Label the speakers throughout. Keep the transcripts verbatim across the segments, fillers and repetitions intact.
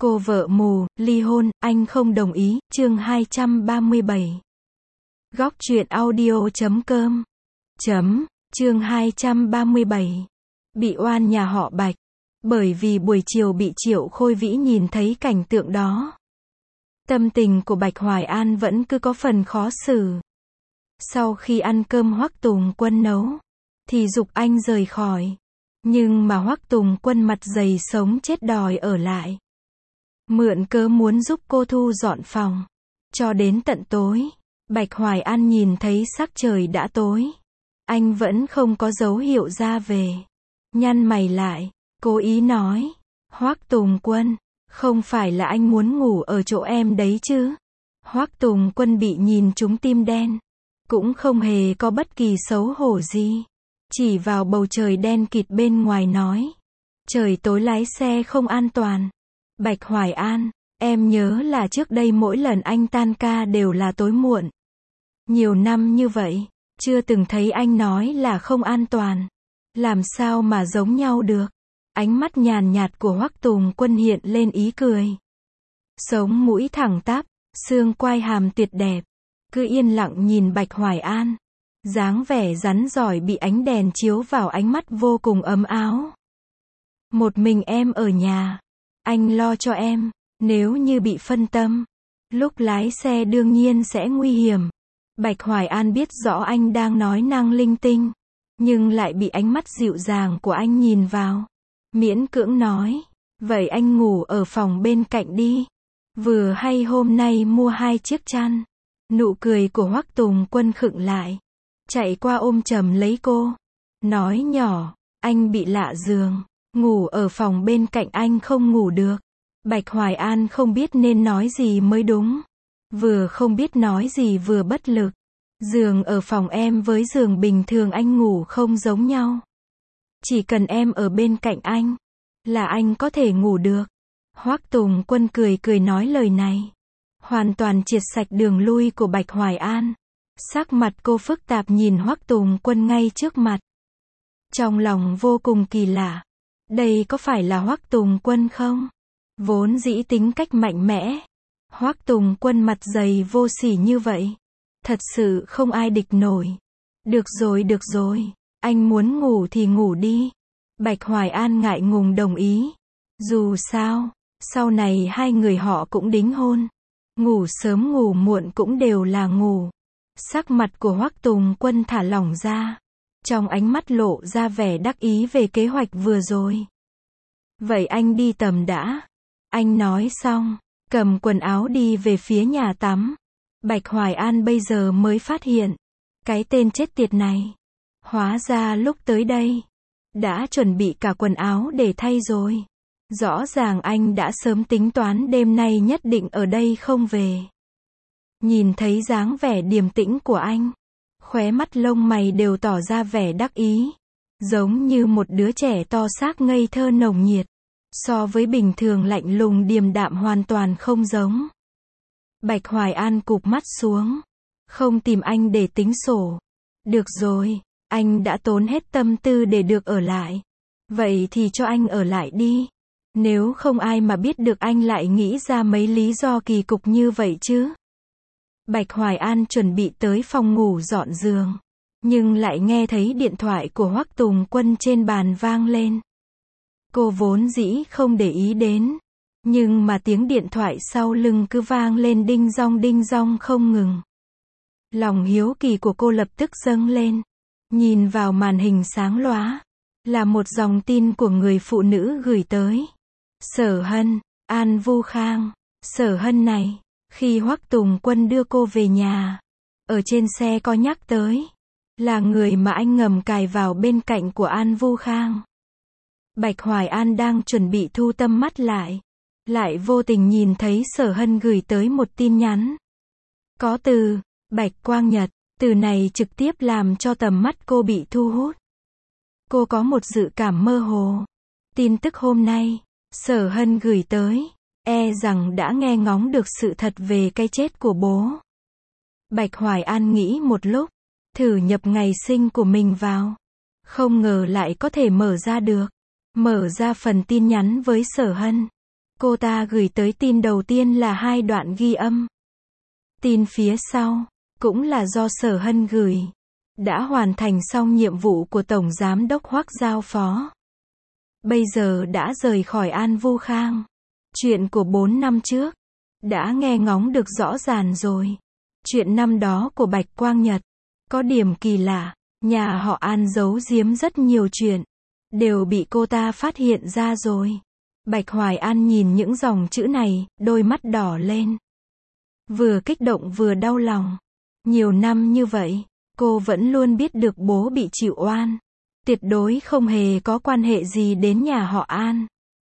Speaker 1: Cô vợ mù, ly hôn, anh không đồng ý, chương hai trăm ba mươi bảy. Góc truyện audio chấm com. Chấm, chương hai trăm ba mươi bảy. Bị oan nhà họ Bạch. Bởi vì buổi chiều bị Triệu Khôi Vĩ nhìn thấy cảnh tượng đó. Tâm tình của Bạch Hoài An vẫn cứ có phần khó xử. Sau khi ăn cơm Hoắc Tùng Quân nấu, thì giục anh rời khỏi. Nhưng mà Hoắc Tùng Quân mặt dày sống chết đòi ở lại. Mượn cớ muốn giúp cô thu dọn phòng. Cho đến tận tối, Bạch Hoài An nhìn thấy sắc trời đã tối. Anh vẫn không có dấu hiệu ra về. Nhăn mày lại, cố ý nói, Hoắc Tùng Quân, không phải là anh muốn ngủ ở chỗ em đấy chứ? Hoắc Tùng Quân bị nhìn trúng tim đen, cũng không hề có bất kỳ xấu hổ gì. Chỉ vào bầu trời đen kịt bên ngoài nói, trời tối lái xe không an toàn. Bạch Hoài An, em nhớ là trước đây mỗi lần anh tan ca đều là tối muộn. Nhiều năm như vậy, chưa từng thấy anh nói là không an toàn. Làm sao mà giống nhau được? Ánh mắt nhàn nhạt của Hoắc Tùng Quân hiện lên ý cười. Sống mũi thẳng tắp, xương quai hàm tuyệt đẹp. Cứ yên lặng nhìn Bạch Hoài An. Dáng vẻ rắn giỏi bị ánh đèn chiếu vào ánh mắt vô cùng ấm áo. Một mình em ở nhà. Anh lo cho em. Nếu như bị phân tâm, lúc lái xe đương nhiên sẽ nguy hiểm. Bạch Hoài An biết rõ anh đang nói năng linh tinh, nhưng lại bị ánh mắt dịu dàng của anh nhìn vào. Miễn cưỡng nói, vậy anh ngủ ở phòng bên cạnh đi. Vừa hay hôm nay mua hai chiếc chăn. Nụ cười của Hoắc Tùng Quân khựng lại. Chạy qua ôm chầm lấy cô. Nói nhỏ, anh bị lạ giường. Ngủ ở phòng bên cạnh anh không ngủ được. Bạch Hoài An không biết nên nói gì mới đúng. Vừa không biết nói gì vừa bất lực. Giường ở phòng em với giường bình thường anh ngủ không giống nhau. Chỉ cần em ở bên cạnh anh, là anh có thể ngủ được. Hoắc Tùng Quân cười cười nói lời này. Hoàn toàn triệt sạch đường lui của Bạch Hoài An. Sắc mặt cô phức tạp nhìn Hoắc Tùng Quân ngay trước mặt. Trong lòng vô cùng kỳ lạ. Đây có phải là Hoắc Tùng Quân không? Vốn dĩ tính cách mạnh mẽ. Hoắc Tùng Quân mặt dày vô sỉ như vậy. Thật sự không ai địch nổi. Được rồi được rồi. Anh muốn ngủ thì ngủ đi. Bạch Hoài An ngại ngùng đồng ý. Dù sao, sau này hai người họ cũng đính hôn. Ngủ sớm ngủ muộn cũng đều là ngủ. Sắc mặt của Hoắc Tùng Quân thả lỏng ra. Trong ánh mắt lộ ra vẻ đắc ý về kế hoạch vừa rồi. Vậy anh đi tầm đã. Anh nói xong, cầm quần áo đi về phía nhà tắm. Bạch Hoài An bây giờ mới phát hiện. Cái tên chết tiệt này. Hóa ra lúc tới đây, đã chuẩn bị cả quần áo để thay rồi. Rõ ràng anh đã sớm tính toán đêm nay nhất định ở đây không về. Nhìn thấy dáng vẻ điềm tĩnh của anh, khóe mắt lông mày đều tỏ ra vẻ đắc ý. Giống như một đứa trẻ to xác ngây thơ nồng nhiệt. So với bình thường lạnh lùng điềm đạm hoàn toàn không giống. Bạch Hoài An cụp mắt xuống. Không tìm anh để tính sổ. Được rồi, anh đã tốn hết tâm tư để được ở lại. Vậy thì cho anh ở lại đi. Nếu không ai mà biết được anh lại nghĩ ra mấy lý do kỳ cục như vậy chứ. Bạch Hoài An chuẩn bị tới phòng ngủ dọn giường. Nhưng lại nghe thấy điện thoại của Hoắc Tùng Quân trên bàn vang lên. Cô vốn dĩ không để ý đến. Nhưng mà tiếng điện thoại sau lưng cứ vang lên đinh dong đinh dong không ngừng. Lòng hiếu kỳ của cô lập tức dâng lên. Nhìn vào màn hình sáng lóa. Là một dòng tin của người phụ nữ gửi tới. Sở Hân, An Vu Khang. Sở Hân này, khi Hoắc Tùng Quân đưa cô về nhà, ở trên xe có nhắc tới. Là người mà anh ngầm cài vào bên cạnh của An Vu Khang. Bạch Hoài An đang chuẩn bị thu tâm mắt lại. Lại vô tình nhìn thấy Sở Hân gửi tới một tin nhắn. Có từ, Bạch Quang Nhật. Từ này trực tiếp làm cho tầm mắt cô bị thu hút. Cô có một dự cảm mơ hồ. Tin tức hôm nay, Sở Hân gửi tới, e rằng đã nghe ngóng được sự thật về cái chết của bố. Bạch Hoài An nghĩ một lúc, thử nhập ngày sinh của mình vào. Không ngờ lại có thể mở ra được. Mở ra phần tin nhắn với Sở Hân. cô ta gửi tới tin đầu tiên là hai đoạn ghi âm. Tin phía sau, cũng là do Sở Hân gửi. Đã hoàn thành xong nhiệm vụ của Tổng Giám đốc Hoắc giao phó. Bây giờ đã rời khỏi An Vu Khang. Chuyện của bốn năm trước, đã nghe ngóng được rõ ràng rồi. Chuyện năm đó của Bạch Quang Nhật, có điểm kỳ lạ, nhà họ An giấu giếm rất nhiều chuyện, đều bị cô ta phát hiện ra rồi. Bạch Hoài An nhìn những dòng chữ này, đôi mắt đỏ lên. Vừa kích động vừa đau lòng. Nhiều năm như vậy, cô vẫn luôn biết được bố bị chịu oan. Tuyệt đối không hề có quan hệ gì đến nhà họ An.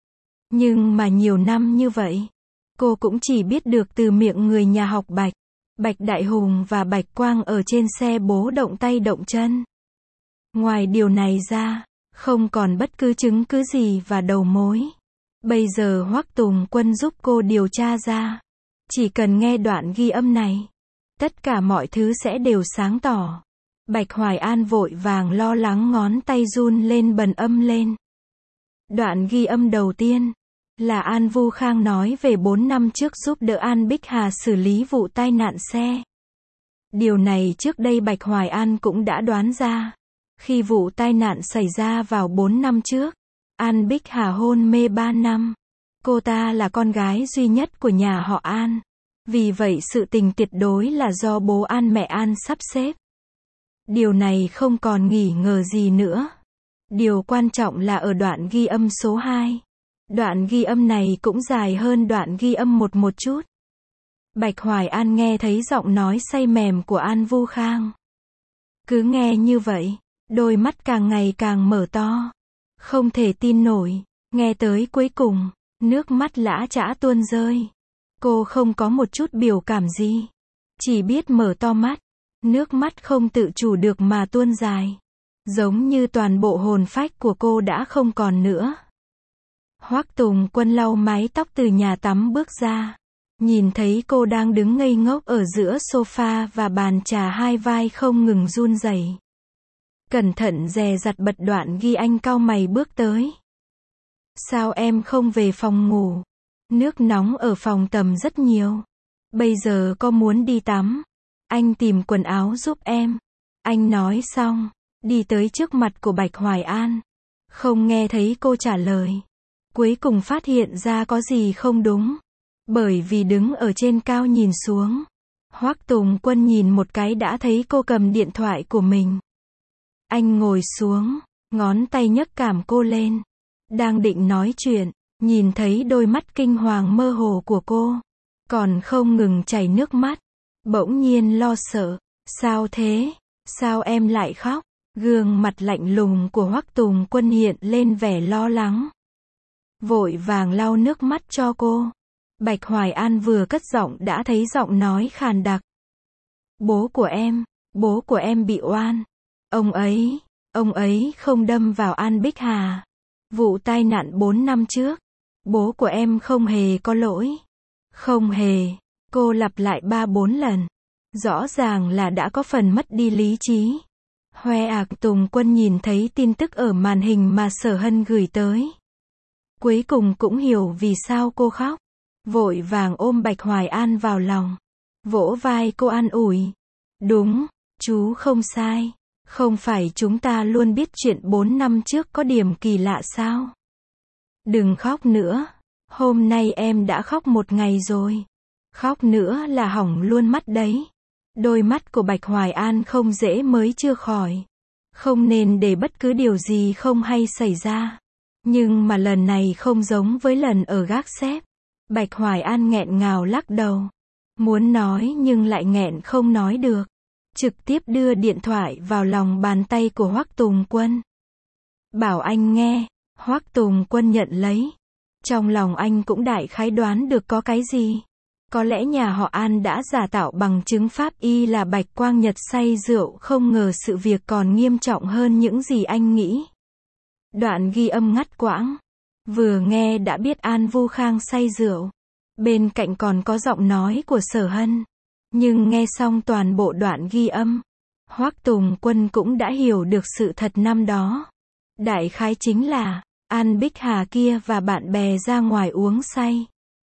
Speaker 1: Nhưng mà nhiều năm như vậy, cô cũng chỉ biết được từ miệng người nhà học Bạch. Bạch Đại Hùng và Bạch Quang ở trên xe bố động tay động chân. Ngoài điều này ra, không còn bất cứ chứng cứ gì và đầu mối. Bây giờ Hoắc Tùng Quân giúp cô điều tra ra. Chỉ cần nghe đoạn ghi âm này, tất cả mọi thứ sẽ đều sáng tỏ. Bạch Hoài An vội vàng lo lắng, ngón tay run lên bần âm lên. Đoạn ghi âm đầu tiên là An Vu Khang nói về bốn năm trước giúp đỡ An Bích Hà xử lý vụ tai nạn xe. Điều này trước đây Bạch Hoài An cũng đã đoán ra. Khi vụ tai nạn xảy ra vào bốn năm trước, An Bích Hà hôn mê ba năm. Cô ta là con gái duy nhất của nhà họ An. Vì vậy sự tình tuyệt đối là do bố An mẹ An sắp xếp. Điều này không còn nghi ngờ gì nữa. Điều quan trọng là ở đoạn ghi âm số hai. Đoạn ghi âm này cũng dài hơn đoạn ghi âm một một chút. Bạch Hoài An nghe thấy giọng nói say mềm của An Vu Khang. Cứ nghe như vậy, đôi mắt càng ngày càng mở to. Không thể tin nổi, nghe tới cuối cùng, nước mắt lã chã tuôn rơi. Cô không có một chút biểu cảm gì. Chỉ biết mở to mắt. Nước mắt không tự chủ được mà tuôn dài. Giống như toàn bộ hồn phách của cô đã không còn nữa. Hoắc Tùng Quân lau mái tóc từ nhà tắm bước ra. Nhìn thấy cô đang đứng ngây ngốc ở giữa sofa và bàn trà, hai vai không ngừng run rẩy. Cẩn thận dè dặt bật đoạn ghi, anh cau mày bước tới. Sao em không về phòng ngủ? Nước nóng ở phòng tắm rất nhiều. Bây giờ có muốn đi tắm? Anh tìm quần áo giúp em. Anh nói xong, đi tới trước mặt của Bạch Hoài An. Không nghe thấy cô trả lời. Cuối cùng phát hiện ra có gì không đúng. Bởi vì đứng ở trên cao nhìn xuống, Hoắc Tùng Quân nhìn một cái đã thấy cô cầm điện thoại của mình. Anh ngồi xuống, ngón tay nhấc cằm cô lên. Đang định nói chuyện, nhìn thấy đôi mắt kinh hoàng mơ hồ của cô, còn không ngừng chảy nước mắt. Bỗng nhiên lo sợ. Sao thế? Sao em lại khóc? Gương mặt lạnh lùng của Hoắc Tùng Quân hiện lên vẻ lo lắng. Vội vàng lau nước mắt cho cô. Bạch Hoài An vừa cất giọng đã thấy giọng nói khàn đặc. Bố của em, bố của em bị oan. Ông ấy, ông ấy không đâm vào An Bích Hà. Vụ tai nạn bốn năm trước, bố của em không hề có lỗi. Không hề. Cô lặp lại ba bốn lần. Rõ ràng là đã có phần mất đi lý trí. Hoe ạc Tùng Quân nhìn thấy tin tức ở màn hình mà Sở Hân gửi tới. Cuối cùng cũng hiểu vì sao cô khóc. Vội vàng ôm Bạch Hoài An vào lòng. Vỗ vai cô an ủi. Đúng, chú không sai. Không phải chúng ta luôn biết chuyện bốn năm trước có điểm kỳ lạ sao? Đừng khóc nữa. Hôm nay em đã khóc một ngày rồi. Khóc nữa là hỏng luôn mắt đấy. Đôi mắt của Bạch Hoài An không dễ mới chưa khỏi. Không nên để bất cứ điều gì không hay xảy ra. Nhưng mà lần này không giống với lần ở gác xếp. Bạch Hoài An nghẹn ngào lắc đầu. Muốn nói nhưng lại nghẹn không nói được. Trực tiếp đưa điện thoại vào lòng bàn tay của Hoắc Tùng Quân. Bảo anh nghe. Hoắc Tùng Quân nhận lấy. Trong lòng anh cũng đại khái đoán được có cái gì. Có lẽ nhà họ An đã giả tạo bằng chứng pháp y là Bạch Quang Nhật say rượu, không ngờ sự việc còn nghiêm trọng hơn những gì anh nghĩ. Đoạn ghi âm ngắt quãng. Vừa nghe đã biết An Vu Khang say rượu. Bên cạnh còn có giọng nói của Sở Hân. Nhưng nghe xong toàn bộ đoạn ghi âm, Hoắc Tùng Quân cũng đã hiểu được sự thật năm đó. Đại khái chính là, An Bích Hà kia và bạn bè ra ngoài uống say.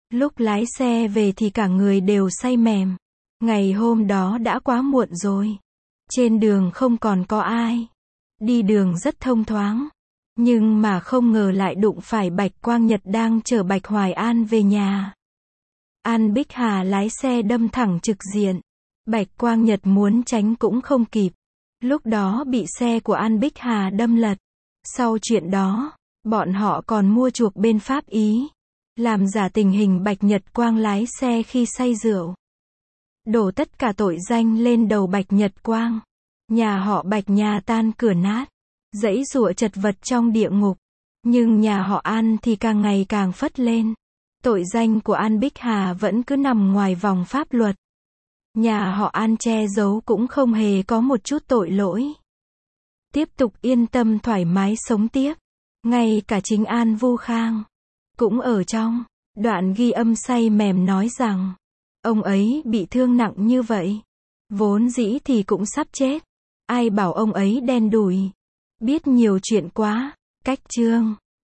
Speaker 1: Lúc lái xe về thì cả người đều say mềm. Ngày hôm đó đã quá muộn rồi. Trên đường không còn có ai. Đi đường rất thông thoáng. Nhưng mà không ngờ lại đụng phải Bạch Quang Nhật đang chở Bạch Hoài An về nhà. An Bích Hà lái xe đâm thẳng trực diện. Bạch Quang Nhật muốn tránh cũng không kịp. Lúc đó bị xe của An Bích Hà đâm lật. Sau chuyện đó, bọn họ còn mua chuộc bên Pháp Ý. Làm giả tình hình Bạch Nhật Quang lái xe khi say rượu. Đổ tất cả tội danh lên đầu Bạch Nhật Quang. Nhà họ Bạch nhà tan cửa nát. Giãy giụa chật vật trong địa ngục. Nhưng nhà họ An thì càng ngày càng phất lên. Tội danh của An Bích Hà vẫn cứ nằm ngoài vòng pháp luật. Nhà họ An che giấu cũng không hề có một chút tội lỗi. Tiếp tục yên tâm thoải mái sống tiếp. Ngay cả chính An Vu Khang cũng ở trong đoạn ghi âm say mềm nói rằng ông ấy bị thương nặng như vậy. Vốn dĩ thì cũng sắp chết. Ai bảo ông ấy đen đủi. Biết nhiều chuyện quá. Cách chương